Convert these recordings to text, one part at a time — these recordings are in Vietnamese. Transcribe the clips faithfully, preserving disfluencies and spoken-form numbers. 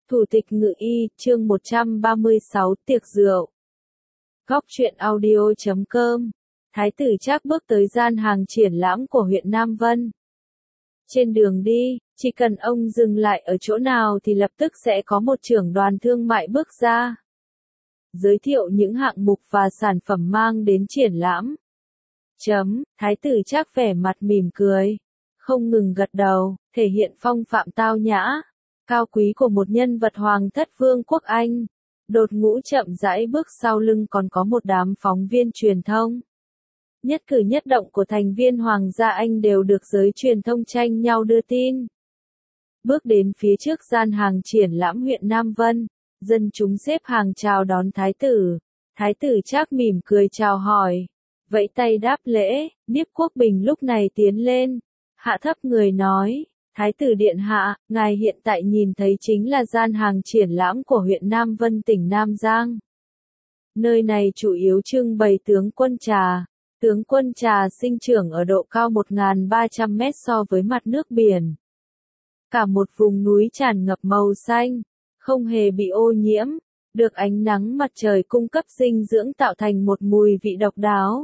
Thủ tịch Ngự Y, chương một trăm ba mươi sáu, tiệc rượu. Góc truyện audio chấm com. Thái tử Trác bước tới gian hàng triển lãm của huyện Nam Vân. Trên đường đi, chỉ cần ông dừng lại ở chỗ nào thì lập tức sẽ có một trưởng đoàn thương mại bước ra, giới thiệu những hạng mục và sản phẩm mang đến triển lãm. Chấm, Thái tử Trác vẻ mặt mỉm cười, không ngừng gật đầu, thể hiện phong phạm tao nhã, cao quý của một nhân vật hoàng thất vương quốc Anh. Đột ngũ chậm rãi bước sau lưng còn có một đám phóng viên truyền thông. Nhất cử nhất động của thành viên Hoàng gia Anh đều được giới truyền thông tranh nhau đưa tin. Bước đến phía trước gian hàng triển lãm huyện Nam Vân, dân chúng xếp hàng chào đón thái tử. Thái tử Trác mỉm cười chào hỏi, vẫy tay đáp lễ. Niếp Quốc Bình lúc này tiến lên, hạ thấp người nói, Thái tử điện hạ, ngài hiện tại nhìn thấy chính là gian hàng triển lãm của huyện Nam Vân tỉnh Nam Giang. Nơi này chủ yếu trưng bày tướng quân trà. Tướng quân trà sinh trưởng ở độ cao một nghìn ba trăm mét so với mặt nước biển. Cả một vùng núi tràn ngập màu xanh, không hề bị ô nhiễm, được ánh nắng mặt trời cung cấp dinh dưỡng tạo thành một mùi vị độc đáo.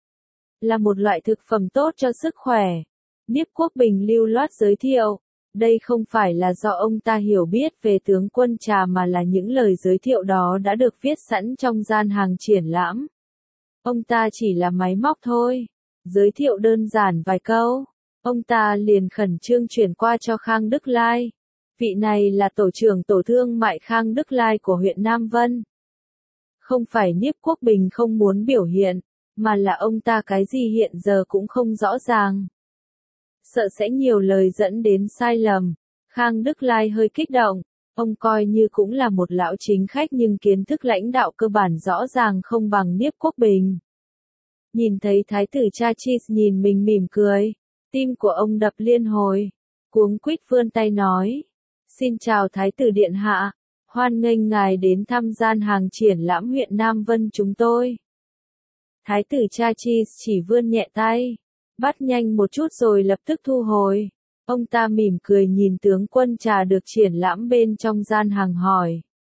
Là một loại thực phẩm tốt cho sức khỏe. Niếp Quốc Bình lưu loát giới thiệu, đây không phải là do ông ta hiểu biết về tướng quân trà mà là những lời giới thiệu đó đã được viết sẵn trong gian hàng triển lãm. Ông ta chỉ là máy móc thôi. Giới thiệu đơn giản vài câu, ông ta liền khẩn trương chuyển qua cho Khang Đức Lai. Vị này là tổ trưởng tổ thương mại Khang Đức Lai của huyện Nam Vân. Không phải Niếp Quốc Bình không muốn biểu hiện, mà là ông ta cái gì hiện giờ cũng không rõ ràng. Sợ sẽ nhiều lời dẫn đến sai lầm. Khang Đức Lai hơi kích động, ông coi như cũng là một lão chính khách nhưng kiến thức lãnh đạo cơ bản rõ ràng không bằng Niếp Quốc Bình. Nhìn thấy thái tử Chachis nhìn mình mỉm cười, tim của ông đập liên hồi, cuống quýt vươn tay nói, xin chào thái tử điện hạ, hoan nghênh ngài đến thăm gian hàng triển lãm huyện Nam Vân chúng tôi. Thái tử Chachis chỉ vươn nhẹ tay, bắt nhanh một chút rồi lập tức thu hồi. Ông ta mỉm cười nhìn tướng quân trà được triển lãm bên trong gian hàng hỏi.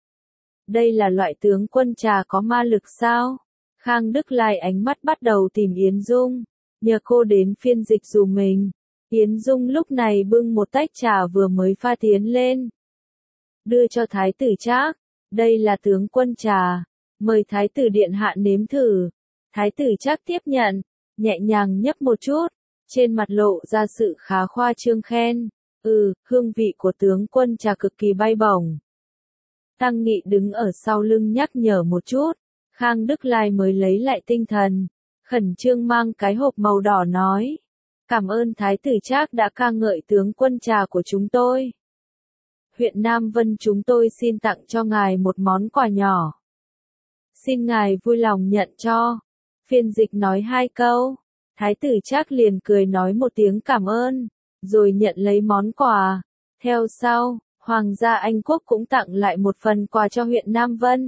Đây là loại tướng quân trà có ma lực sao? Khang Đức Lai ánh mắt bắt đầu tìm Yến Dung, nhờ cô đến phiên dịch dùm mình. Yến Dung lúc này bưng một tách trà vừa mới pha tiến lên, đưa cho thái tử Trác. Đây là tướng quân trà, mời thái tử điện hạ nếm thử. Thái tử Trác tiếp nhận, nhẹ nhàng nhấp một chút, trên mặt lộ ra sự khá khoa trương khen, ừ, hương vị của tướng quân trà cực kỳ bay bổng. Tăng Nghị đứng ở sau lưng nhắc nhở một chút, Khang Đức Lai mới lấy lại tinh thần, khẩn trương mang cái hộp màu đỏ nói, cảm ơn thái tử Trác đã ca ngợi tướng quân trà của chúng tôi. Huyện Nam Vân chúng tôi xin tặng cho ngài một món quà nhỏ. Xin ngài vui lòng nhận cho. Phiên dịch nói hai câu. Thái tử Trác liền cười nói một tiếng cảm ơn, rồi nhận lấy món quà. Theo sau, Hoàng gia Anh Quốc cũng tặng lại một phần quà cho huyện Nam Vân.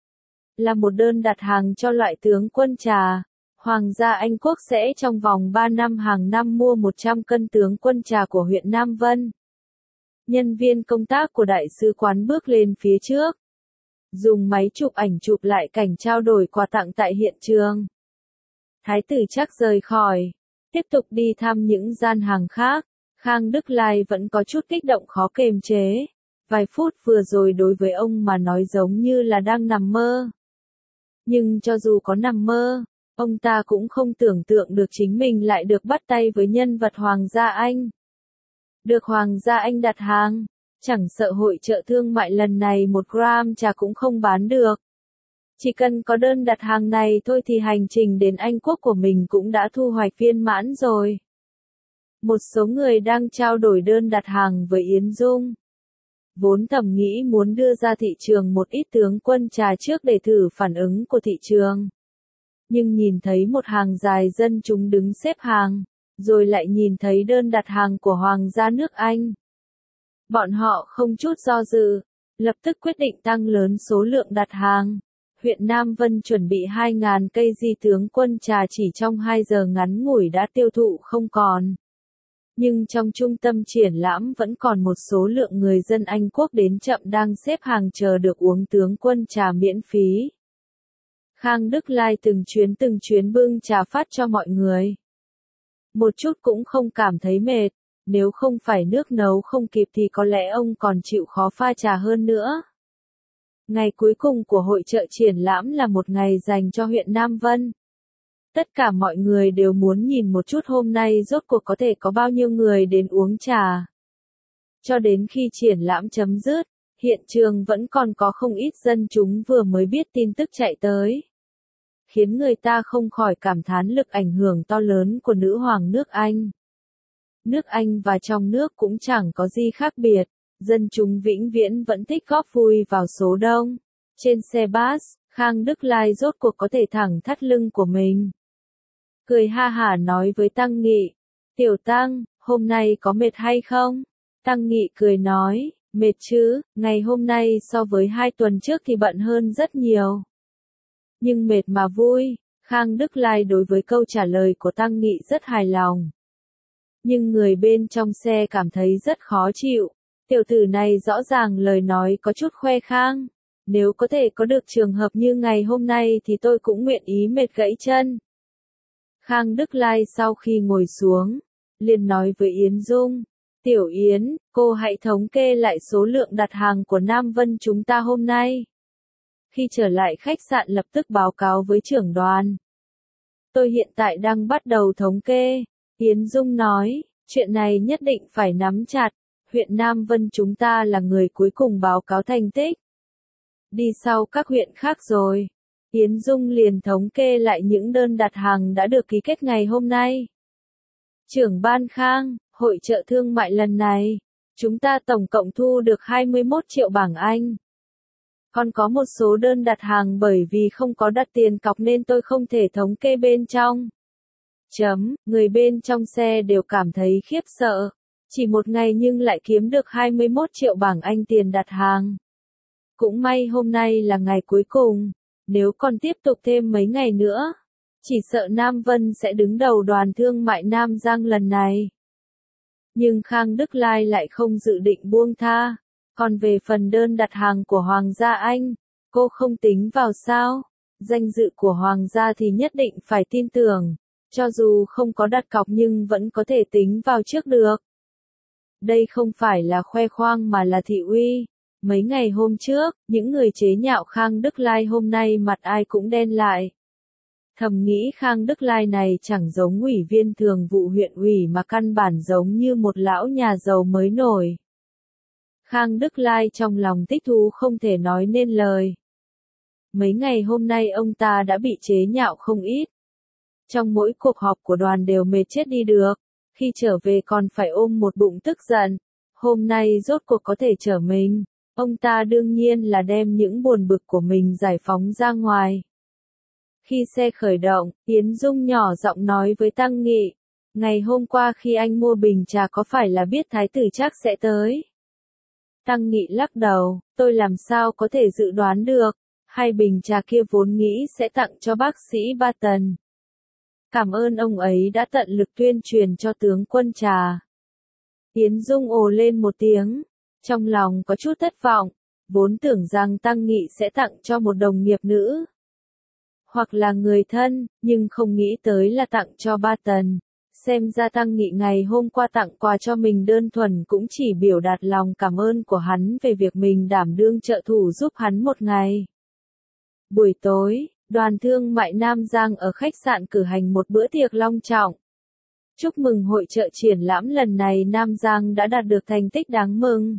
Là một đơn đặt hàng cho loại tướng quân trà. Hoàng gia Anh Quốc sẽ trong vòng ba năm hàng năm mua một trăm cân tướng quân trà của huyện Nam Vân. Nhân viên công tác của đại sứ quán bước lên phía trước, dùng máy chụp ảnh chụp lại cảnh trao đổi quà tặng tại hiện trường. Thái tử Trác rời khỏi, tiếp tục đi thăm những gian hàng khác. Khang Đức Lai vẫn có chút kích động khó kềm chế. Vài phút vừa rồi đối với ông mà nói giống như là đang nằm mơ. Nhưng cho dù có nằm mơ, ông ta cũng không tưởng tượng được chính mình lại được bắt tay với nhân vật Hoàng gia Anh. Được Hoàng gia Anh đặt hàng, chẳng sợ hội chợ thương mại lần này một gram trà cũng không bán được. Chỉ cần có đơn đặt hàng này thôi thì hành trình đến Anh Quốc của mình cũng đã thu hoạch viên mãn rồi. Một số người đang trao đổi đơn đặt hàng với Yến Dung. Vốn thầm nghĩ muốn đưa ra thị trường một ít tướng quân trà trước để thử phản ứng của thị trường. Nhưng nhìn thấy một hàng dài dân chúng đứng xếp hàng, rồi lại nhìn thấy đơn đặt hàng của Hoàng gia nước Anh. Bọn họ không chút do dự, lập tức quyết định tăng lớn số lượng đặt hàng. Huyện Nam Vân chuẩn bị hai nghìn cây di tướng quân trà chỉ trong hai giờ ngắn ngủi đã tiêu thụ không còn. Nhưng trong trung tâm triển lãm vẫn còn một số lượng người dân Anh Quốc đến chậm đang xếp hàng chờ được uống tướng quân trà miễn phí. Khang Đức Lai từng chuyến từng chuyến bưng trà phát cho mọi người. Một chút cũng không cảm thấy mệt, nếu không phải nước nấu không kịp thì có lẽ ông còn chịu khó pha trà hơn nữa. Ngày cuối cùng của hội chợ triển lãm là một ngày dành cho huyện Nam Vân. Tất cả mọi người đều muốn nhìn một chút hôm nay rốt cuộc có thể có bao nhiêu người đến uống trà. Cho đến khi triển lãm chấm dứt, hiện trường vẫn còn có không ít dân chúng vừa mới biết tin tức chạy tới. Khiến người ta không khỏi cảm thán lực ảnh hưởng to lớn của nữ hoàng nước Anh. Nước Anh và trong nước cũng chẳng có gì khác biệt, dân chúng vĩnh viễn vẫn thích góp vui vào số đông. Trên xe bus, Khang Đức Lai rốt cuộc có thể thẳng thắt lưng của mình. Cười ha hả nói với Tăng Nghị, Tiểu Tăng, hôm nay có mệt hay không? Tăng Nghị cười nói, mệt chứ, ngày hôm nay so với hai tuần trước thì bận hơn rất nhiều. Nhưng mệt mà vui, Khang Đức Lai đối với câu trả lời của Tăng Nghị rất hài lòng. Nhưng người bên trong xe cảm thấy rất khó chịu, tiểu tử này rõ ràng lời nói có chút khoe khang. Nếu có thể có được trường hợp như ngày hôm nay thì tôi cũng nguyện ý mệt gãy chân. Khang Đức Lai sau khi ngồi xuống, liền nói với Yến Dung, Tiểu Yến, cô hãy thống kê lại số lượng đặt hàng của Nam Vân chúng ta hôm nay. Khi trở lại khách sạn lập tức báo cáo với trưởng đoàn. Tôi hiện tại đang bắt đầu thống kê, Yến Dung nói, chuyện này nhất định phải nắm chặt, huyện Nam Vân chúng ta là người cuối cùng báo cáo thành tích. Đi sau các huyện khác rồi. Yến Dung liền thống kê lại những đơn đặt hàng đã được ký kết ngày hôm nay. Trưởng ban Khang, hội chợ thương mại lần này, chúng ta tổng cộng thu được hai mươi mốt triệu bảng Anh. Còn có một số đơn đặt hàng bởi vì không có đặt tiền cọc nên tôi không thể thống kê bên trong. Chấm, người bên trong xe đều cảm thấy khiếp sợ. Chỉ một ngày nhưng lại kiếm được hai mươi mốt triệu bảng Anh tiền đặt hàng. Cũng may hôm nay là ngày cuối cùng, nếu còn tiếp tục thêm mấy ngày nữa, chỉ sợ Nam Vân sẽ đứng đầu đoàn thương mại Nam Giang lần này. Nhưng Khang Đức Lai lại không dự định buông tha. Còn về phần đơn đặt hàng của Hoàng gia Anh, cô không tính vào sao? Danh dự của Hoàng gia thì nhất định phải tin tưởng, cho dù không có đặt cọc nhưng vẫn có thể tính vào trước được. Đây không phải là khoe khoang mà là thị uy. Mấy ngày hôm trước, những người chế nhạo Khang Đức Lai hôm nay mặt ai cũng đen lại. Thầm nghĩ Khang Đức Lai này chẳng giống ủy viên thường vụ huyện ủy mà căn bản giống như một lão nhà giàu mới nổi. Khang Đức Lai trong lòng thích thú không thể nói nên lời. Mấy ngày hôm nay ông ta đã bị chế nhạo không ít. Trong mỗi cuộc họp của đoàn đều mệt chết đi được, khi trở về còn phải ôm một bụng tức giận. Hôm nay rốt cuộc có thể trở mình, ông ta đương nhiên là đem những buồn bực của mình giải phóng ra ngoài. Khi xe khởi động, Yến Dung nhỏ giọng nói với Tăng Nghị, ngày hôm qua khi anh mua bình trà có phải là biết Thái tử Trác sẽ tới? Tăng Nghị lắc đầu, tôi làm sao có thể dự đoán được, hai bình trà kia vốn nghĩ sẽ tặng cho bác sĩ Ba Tần. Cảm ơn ông ấy đã tận lực tuyên truyền cho tướng quân trà. Yến Dung ồ lên một tiếng, trong lòng có chút thất vọng, vốn tưởng rằng Tăng Nghị sẽ tặng cho một đồng nghiệp nữ, hoặc là người thân, nhưng không nghĩ tới là tặng cho Ba Tần. Xem ra Tăng Nghị ngày hôm qua tặng quà cho mình đơn thuần cũng chỉ biểu đạt lòng cảm ơn của hắn về việc mình đảm đương trợ thủ giúp hắn một ngày. Buổi tối, đoàn thương mại Nam Giang ở khách sạn cử hành một bữa tiệc long trọng. Chúc mừng hội chợ triển lãm lần này Nam Giang đã đạt được thành tích đáng mừng.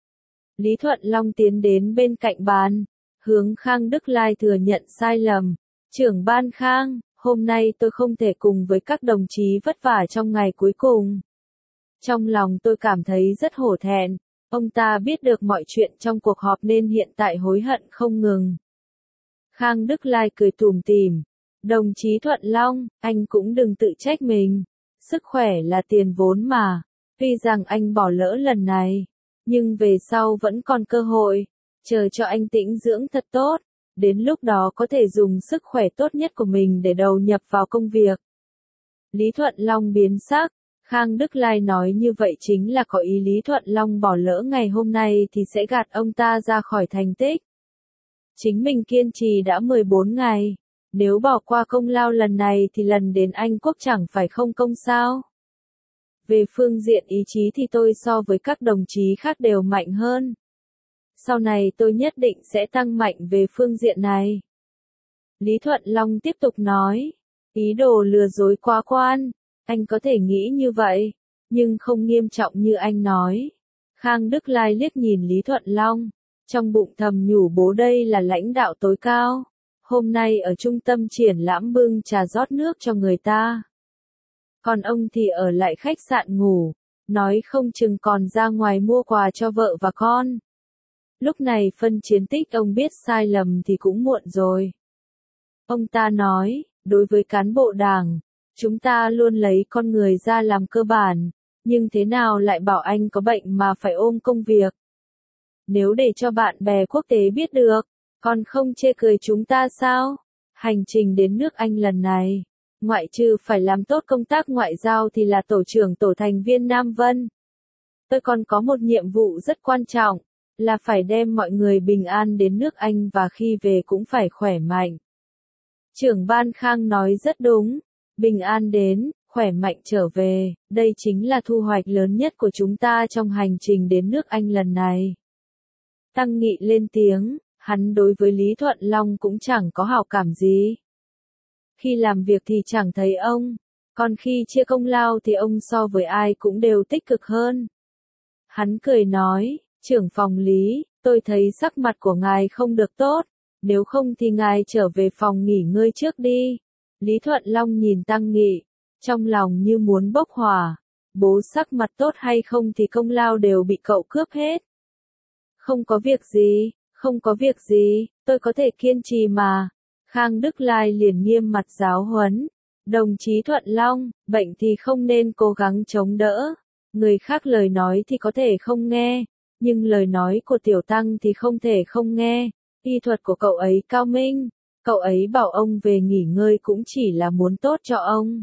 Lý Thuận Long tiến đến bên cạnh bàn, hướng Khang Đức Lai thừa nhận sai lầm. Trưởng ban Khang, hôm nay tôi không thể cùng với các đồng chí vất vả trong ngày cuối cùng. Trong lòng tôi cảm thấy rất hổ thẹn, ông ta biết được mọi chuyện trong cuộc họp nên hiện tại hối hận không ngừng. Khang Đức Lai cười tủm tỉm, đồng chí Thuận Long, anh cũng đừng tự trách mình, sức khỏe là tiền vốn mà, tuy rằng anh bỏ lỡ lần này, nhưng về sau vẫn còn cơ hội, chờ cho anh tĩnh dưỡng thật tốt. Đến lúc đó có thể dùng sức khỏe tốt nhất của mình để đầu nhập vào công việc. Lý Thuận Long biến sắc, Khang Đức Lai nói như vậy chính là có ý Lý Thuận Long bỏ lỡ ngày hôm nay thì sẽ gạt ông ta ra khỏi thành tích. Chính mình kiên trì đã mười bốn ngày, nếu bỏ qua công lao lần này thì lần đến Anh Quốc chẳng phải không công sao. Về phương diện ý chí thì tôi so với các đồng chí khác đều mạnh hơn. Sau này tôi nhất định sẽ tăng mạnh về phương diện này. Lý Thuận Long tiếp tục nói, ý đồ lừa dối quá quan, anh có thể nghĩ như vậy, nhưng không nghiêm trọng như anh nói. Khang Đức Lai liếc nhìn Lý Thuận Long, trong bụng thầm nhủ bố đây là lãnh đạo tối cao, hôm nay ở trung tâm triển lãm bưng trà rót nước cho người ta. Còn ông thì ở lại khách sạn ngủ, nói không chừng còn ra ngoài mua quà cho vợ và con. Lúc này phân chiến tích ông biết sai lầm thì cũng muộn rồi. Ông ta nói, đối với cán bộ đảng, chúng ta luôn lấy con người ra làm cơ bản, nhưng thế nào lại bảo anh có bệnh mà phải ôm công việc. Nếu để cho bạn bè quốc tế biết được, còn không chê cười chúng ta sao? Hành trình đến nước Anh lần này, ngoại trừ phải làm tốt công tác ngoại giao thì là tổ trưởng tổ thành viên Nam Vân. Tôi còn có một nhiệm vụ rất quan trọng, là phải đem mọi người bình an đến nước Anh và khi về cũng phải khỏe mạnh. Trưởng ban Khang nói rất đúng, bình an đến, khỏe mạnh trở về, đây chính là thu hoạch lớn nhất của chúng ta trong hành trình đến nước Anh lần này. Tăng Nghị lên tiếng, hắn đối với Lý Thuận Long cũng chẳng có hảo cảm gì. Khi làm việc thì chẳng thấy ông, còn khi chia công lao thì ông so với ai cũng đều tích cực hơn. Hắn cười nói, trưởng phòng Lý, tôi thấy sắc mặt của ngài không được tốt, nếu không thì ngài trở về phòng nghỉ ngơi trước đi. Lý Thuận Long nhìn Tăng Nghị, trong lòng như muốn bốc hỏa, bố sắc mặt tốt hay không thì công lao đều bị cậu cướp hết. Không có việc gì, không có việc gì, tôi có thể kiên trì mà. Khang Đức Lai liền nghiêm mặt giáo huấn, đồng chí Thuận Long, bệnh thì không nên cố gắng chống đỡ, người khác lời nói thì có thể không nghe, nhưng lời nói của Tiểu Tăng thì không thể không nghe, y thuật của cậu ấy cao minh, cậu ấy bảo ông về nghỉ ngơi cũng chỉ là muốn tốt cho ông.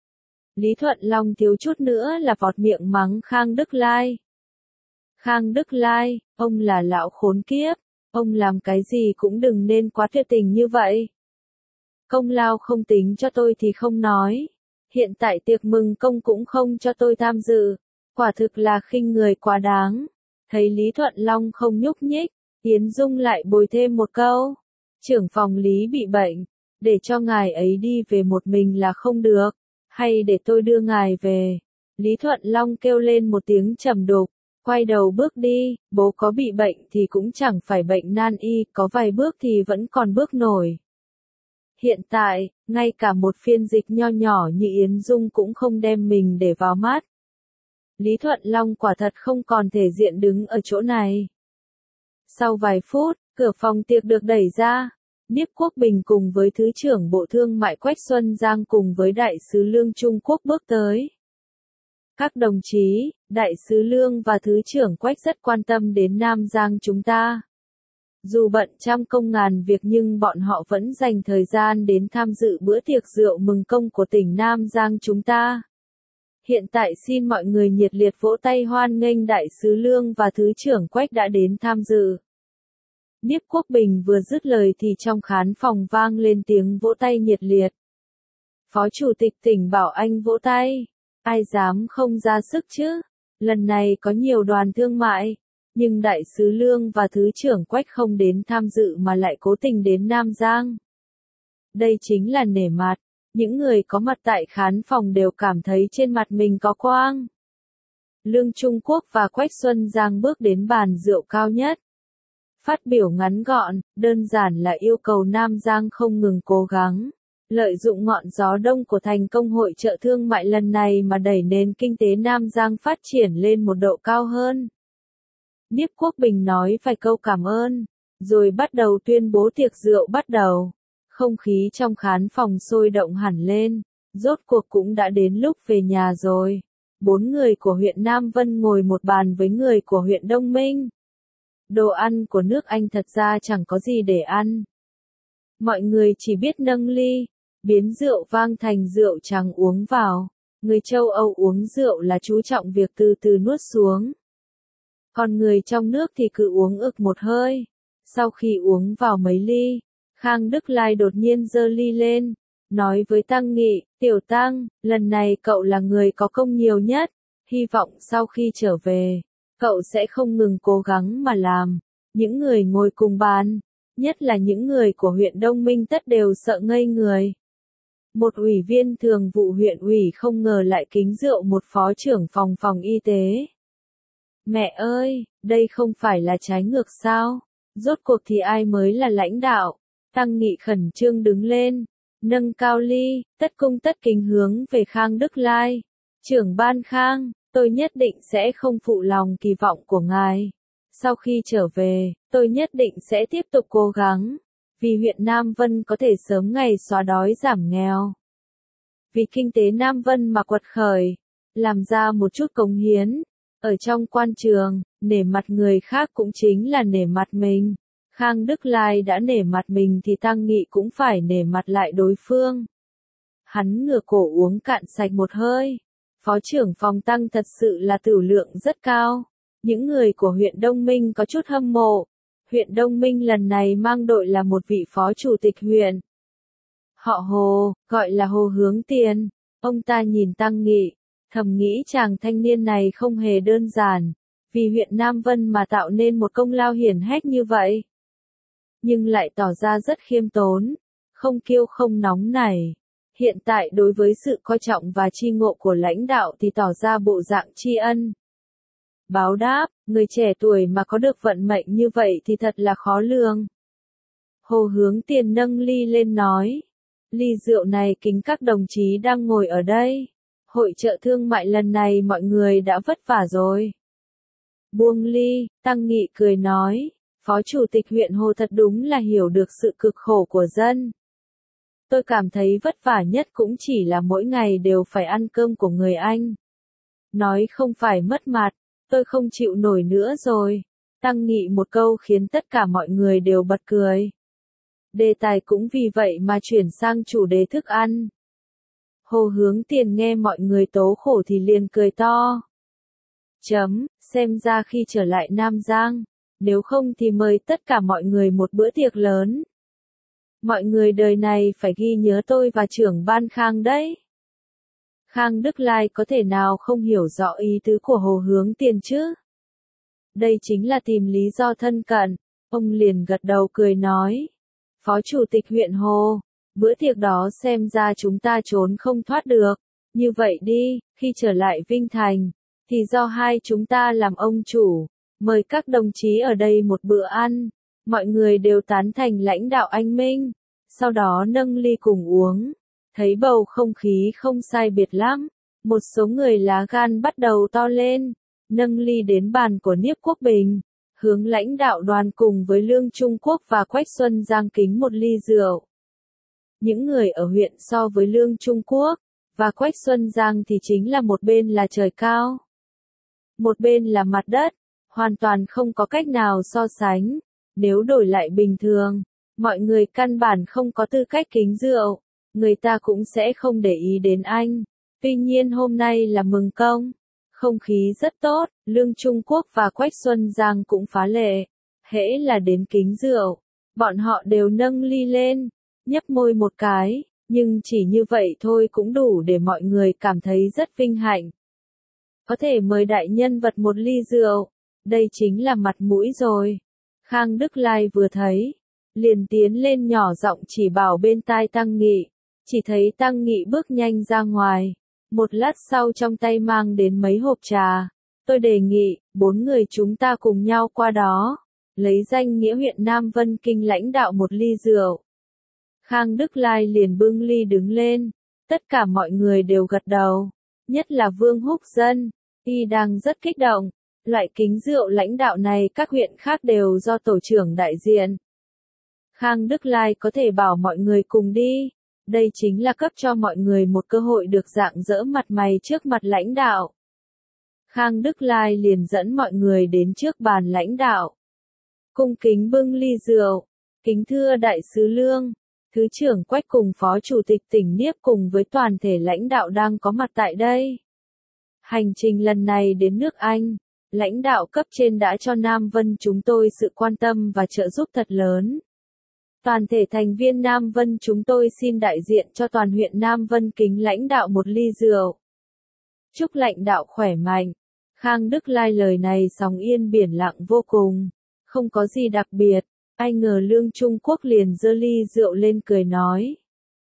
Lý Thuận Long thiếu chút nữa là vọt miệng mắng Khang Đức Lai. Khang Đức Lai, ông là lão khốn kiếp, ông làm cái gì cũng đừng nên quá tuyệt tình như vậy. Công lao không tính cho tôi thì không nói, hiện tại tiệc mừng công cũng không cho tôi tham dự, quả thực là khinh người quá đáng. Thấy Lý Thuận Long không nhúc nhích, Yến Dung lại bồi thêm một câu, trưởng phòng Lý bị bệnh, để cho ngài ấy đi về một mình là không được, hay để tôi đưa ngài về. Lý Thuận Long kêu lên một tiếng trầm đục, quay đầu bước đi, bố có bị bệnh thì cũng chẳng phải bệnh nan y, có vài bước thì vẫn còn bước nổi. Hiện tại, ngay cả một phiên dịch nho nhỏ như Yến Dung cũng không đem mình để vào mắt. Lý Thuận Long quả thật không còn thể diện đứng ở chỗ này. Sau vài phút, cửa phòng tiệc được đẩy ra, Niếp Quốc Bình cùng với Thứ trưởng Bộ Thương mại Quách Xuân Giang cùng với Đại sứ Lương Trung Quốc bước tới. Các đồng chí, Đại sứ Lương và Thứ trưởng Quách rất quan tâm đến Nam Giang chúng ta. Dù bận trăm công ngàn việc nhưng bọn họ vẫn dành thời gian đến tham dự bữa tiệc rượu mừng công của tỉnh Nam Giang chúng ta. Hiện tại xin mọi người nhiệt liệt vỗ tay hoan nghênh Đại sứ Lương và Thứ trưởng Quách đã đến tham dự. Niếp Quốc Bình vừa dứt lời thì trong khán phòng vang lên tiếng vỗ tay nhiệt liệt. Phó Chủ tịch tỉnh bảo anh vỗ tay, ai dám không ra sức chứ, lần này có nhiều đoàn thương mại, nhưng Đại sứ Lương và Thứ trưởng Quách không đến tham dự mà lại cố tình đến Nam Giang. Đây chính là nể mặt, những người có mặt tại khán phòng đều cảm thấy trên mặt mình có quang. Lương Trung Quốc và Quách Xuân Giang bước đến bàn rượu cao nhất. Phát biểu ngắn gọn, đơn giản là yêu cầu Nam Giang không ngừng cố gắng, lợi dụng ngọn gió đông của thành công hội chợ thương mại lần này mà đẩy nền kinh tế Nam Giang phát triển lên một độ cao hơn. Niếp Quốc Bình nói vài câu cảm ơn, rồi bắt đầu tuyên bố tiệc rượu bắt đầu. Không khí trong khán phòng sôi động hẳn lên, rốt cuộc cũng đã đến lúc về nhà rồi. Bốn người của huyện Nam Vân ngồi một bàn với người của huyện Đông Minh. Đồ ăn của nước Anh thật ra chẳng có gì để ăn. Mọi người chỉ biết nâng ly, biến rượu vang thành rượu trắng uống vào. Người châu Âu uống rượu là chú trọng việc từ từ nuốt xuống. Còn người trong nước thì cứ uống ực một hơi. Sau khi uống vào mấy ly, Khang Đức Lai đột nhiên giơ ly lên, nói với Tăng Nghị, Tiểu Tăng, lần này cậu là người có công nhiều nhất, hy vọng sau khi trở về, cậu sẽ không ngừng cố gắng mà làm. Những người ngồi cùng bàn, nhất là những người của huyện Đông Minh tất đều sợ ngây người. Một ủy viên thường vụ huyện ủy không ngờ lại kính rượu một phó trưởng phòng phòng y tế. Mẹ ơi, đây không phải là trái ngược sao? Rốt cuộc thì ai mới là lãnh đạo? Tăng Nghị khẩn trương đứng lên, nâng cao ly, tất cung tất kính hướng về Khang Đức Lai. Trưởng ban Khang, tôi nhất định sẽ không phụ lòng kỳ vọng của ngài. Sau khi trở về, tôi nhất định sẽ tiếp tục cố gắng, vì huyện Nam Vân có thể sớm ngày xóa đói giảm nghèo. Vì kinh tế Nam Vân mà quật khởi, làm ra một chút cống hiến. Ở trong quan trường, nể mặt người khác cũng chính là nể mặt mình. Khang Đức Lai đã nể mặt mình thì Tăng Nghị cũng phải nể mặt lại đối phương. Hắn ngửa cổ uống cạn sạch một hơi. Phó trưởng phòng Tăng thật sự là tửu lượng rất cao. Những người của huyện Đông Minh có chút hâm mộ. Huyện Đông Minh lần này mang đội là một vị phó chủ tịch huyện. Họ Hồ, gọi là Hồ Hướng Tiền. Ông ta nhìn Tăng Nghị, thầm nghĩ chàng thanh niên này không hề đơn giản, vì huyện Nam Vân mà tạo nên một công lao hiển hách như vậy. Nhưng lại tỏ ra rất khiêm tốn, không kiêu không nóng nảy. Hiện tại đối với sự coi trọng và tri ngộ của lãnh đạo thì tỏ ra bộ dạng tri ân. Báo đáp, người trẻ tuổi mà có được vận mệnh như vậy thì thật là khó lường. Hồ Hướng Tiền nâng ly lên nói, ly rượu này kính các đồng chí đang ngồi ở đây. Hội chợ thương mại lần này mọi người đã vất vả rồi. Buông ly, Tăng Nghị cười nói, Phó Chủ tịch huyện Hồ thật đúng là hiểu được sự cực khổ của dân. Tôi cảm thấy vất vả nhất cũng chỉ là mỗi ngày đều phải ăn cơm của người Anh. Nói không phải mất mặt, tôi không chịu nổi nữa rồi. Tăng Nghị một câu khiến tất cả mọi người đều bật cười. Đề tài cũng vì vậy mà chuyển sang chủ đề thức ăn. Hồ Hướng Tiền nghe mọi người tố khổ thì liền cười to. Chấm, xem ra khi trở lại Nam Giang, nếu không thì mời tất cả mọi người một bữa tiệc lớn. Mọi người đời này phải ghi nhớ tôi và trưởng ban Khang đấy. Khang Đức Lai có thể nào không hiểu rõ ý tứ của Hồ Hướng Tiền chứ? Đây chính là tìm lý do thân cận. Ông liền gật đầu cười nói. Phó Chủ tịch huyện Hồ, bữa tiệc đó xem ra chúng ta trốn không thoát được. Như vậy đi, khi trở lại Vinh Thành, thì do hai chúng ta làm ông chủ, mời các đồng chí ở đây một bữa ăn. Mọi người đều tán thành lãnh đạo anh Minh, sau đó nâng ly cùng uống. Thấy bầu không khí không sai biệt lắm, một số người lá gan bắt đầu to lên, nâng ly đến bàn của Niếp Quốc Bình, hướng lãnh đạo đoàn cùng với Lương Trung Quốc và Quách Xuân Giang kính một ly rượu. Những người ở huyện so với Lương Trung Quốc và Quách Xuân Giang thì chính là một bên là trời cao, một bên là mặt đất, hoàn toàn không có cách nào so sánh. Nếu đổi lại bình thường, mọi người căn bản không có tư cách kính rượu, người ta cũng sẽ không để ý đến anh. Tuy nhiên hôm nay là mừng công, không khí rất tốt, Lương Trung Quốc và Quách Xuân Giang cũng phá lệ. Hễ là đến kính rượu, bọn họ đều nâng ly lên, nhấp môi một cái, nhưng chỉ như vậy thôi cũng đủ để mọi người cảm thấy rất vinh hạnh. Có thể mời đại nhân vật một ly rượu, đây chính là mặt mũi rồi. Khang Đức Lai vừa thấy, liền tiến lên nhỏ giọng chỉ bảo bên tai Tăng Nghị, chỉ thấy Tăng Nghị bước nhanh ra ngoài, một lát sau trong tay mang đến mấy hộp trà. Tôi đề nghị, bốn người chúng ta cùng nhau qua đó, lấy danh nghĩa huyện Nam Vân Kinh lãnh đạo một ly rượu. Khang Đức Lai liền bưng ly đứng lên, tất cả mọi người đều gật đầu, nhất là Vương Húc Dân, y đang rất kích động. Loại kính rượu lãnh đạo này các huyện khác đều do tổ trưởng đại diện. Khang Đức Lai có thể bảo mọi người cùng đi, đây chính là cấp cho mọi người một cơ hội được rạng rỡ mặt mày trước mặt lãnh đạo. Khang Đức Lai liền dẫn mọi người đến trước bàn lãnh đạo. Cung kính bưng ly rượu, kính thưa đại sứ Lương, Thứ trưởng Quách cùng Phó Chủ tịch tỉnh Niếp cùng với toàn thể lãnh đạo đang có mặt tại đây. Hành trình lần này đến nước Anh, lãnh đạo cấp trên đã cho Nam Vân chúng tôi sự quan tâm và trợ giúp thật lớn. Toàn thể thành viên Nam Vân chúng tôi xin đại diện cho toàn huyện Nam Vân kính lãnh đạo một ly rượu. Chúc lãnh đạo khỏe mạnh. Khang Đức Lai lời này sóng yên biển lặng vô cùng. Không có gì đặc biệt. Ai ngờ Lương Trung Quốc liền giơ ly rượu lên cười nói.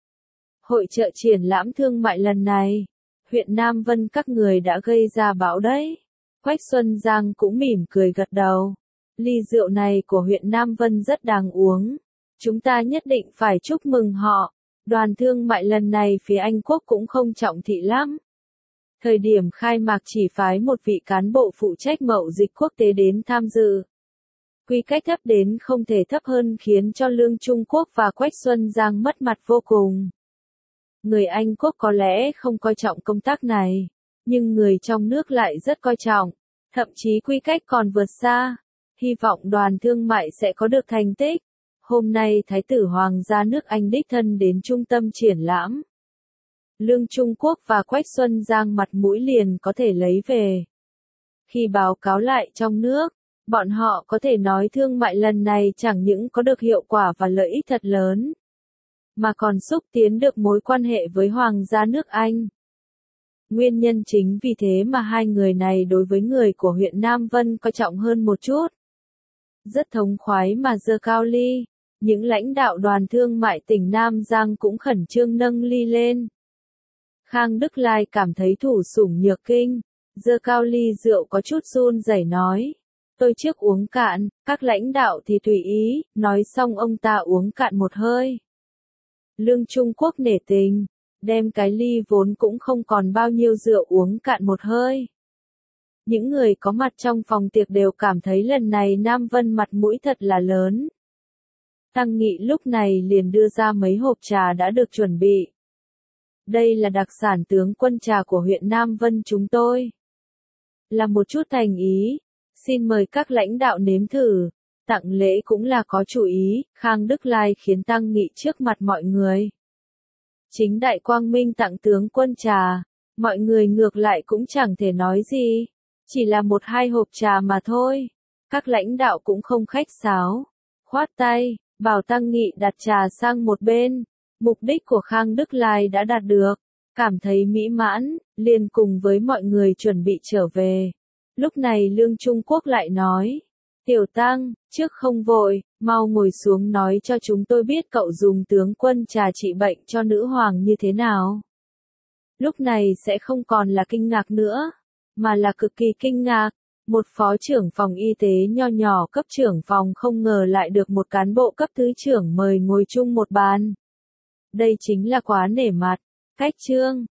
Hội chợ triển lãm thương mại lần này, huyện Nam Vân các người đã gây ra bão đấy. Quách Xuân Giang cũng mỉm cười gật đầu. Ly rượu này của huyện Nam Vân rất đáng uống. Chúng ta nhất định phải chúc mừng họ. Đoàn thương mại lần này phía Anh Quốc cũng không trọng thị lắm. Thời điểm khai mạc chỉ phái một vị cán bộ phụ trách mậu dịch quốc tế đến tham dự. Quy cách thấp đến không thể thấp hơn khiến cho Lương Trung Quốc và Quách Xuân Giang mất mặt vô cùng. Người Anh Quốc có lẽ không coi trọng công tác này, nhưng người trong nước lại rất coi trọng, thậm chí quy cách còn vượt xa. Hy vọng đoàn thương mại sẽ có được thành tích. Hôm nay Thái tử Hoàng gia nước Anh đích thân đến trung tâm triển lãm. Lương Trung Quốc và Quách Xuân Giang mặt mũi liền có thể lấy về. Khi báo cáo lại trong nước, bọn họ có thể nói thương mại lần này chẳng những có được hiệu quả và lợi ích thật lớn, mà còn xúc tiến được mối quan hệ với Hoàng gia nước Anh. Nguyên nhân chính vì thế mà hai người này đối với người của huyện Nam Vân coi trọng hơn một chút. Rất thống khoái mà giơ cao ly, những lãnh đạo đoàn thương mại tỉnh Nam Giang cũng khẩn trương nâng ly lên. Khang Đức Lai cảm thấy thủ sủng nhược kinh, giơ cao ly rượu có chút run rẩy nói. Tôi trước uống cạn, các lãnh đạo thì tùy ý, nói xong ông ta uống cạn một hơi. Lương Trung Quốc nể tình, đem cái ly vốn cũng không còn bao nhiêu rượu uống cạn một hơi. Những người có mặt trong phòng tiệc đều cảm thấy lần này Nam Vân mặt mũi thật là lớn. Tăng Nghị lúc này liền đưa ra mấy hộp trà đã được chuẩn bị. Đây là đặc sản tướng quân trà của huyện Nam Vân chúng tôi. Là một chút thành ý, xin mời các lãnh đạo nếm thử. Tặng lễ cũng là có chủ ý, Khang Đức Lai khiến Tăng Nghị trước mặt mọi người. Chính Đại Quang Minh tặng tướng quân trà, mọi người ngược lại cũng chẳng thể nói gì, chỉ là một hai hộp trà mà thôi. Các lãnh đạo cũng không khách sáo, khoát tay, bảo Tăng Nghị đặt trà sang một bên. Mục đích của Khang Đức Lai đã đạt được, cảm thấy mỹ mãn, liền cùng với mọi người chuẩn bị trở về. Lúc này Lương Trung Quốc lại nói, Tiểu Tăng, trước không vội, mau ngồi xuống nói cho chúng tôi biết cậu dùng tướng quân trà trị bệnh cho nữ hoàng như thế nào. Lúc này sẽ không còn là kinh ngạc nữa, mà là cực kỳ kinh ngạc. Một phó trưởng phòng y tế nho nhỏ cấp trưởng phòng không ngờ lại được một cán bộ cấp thứ trưởng mời ngồi chung một bàn. Đây chính là quá nể mặt. Cách chương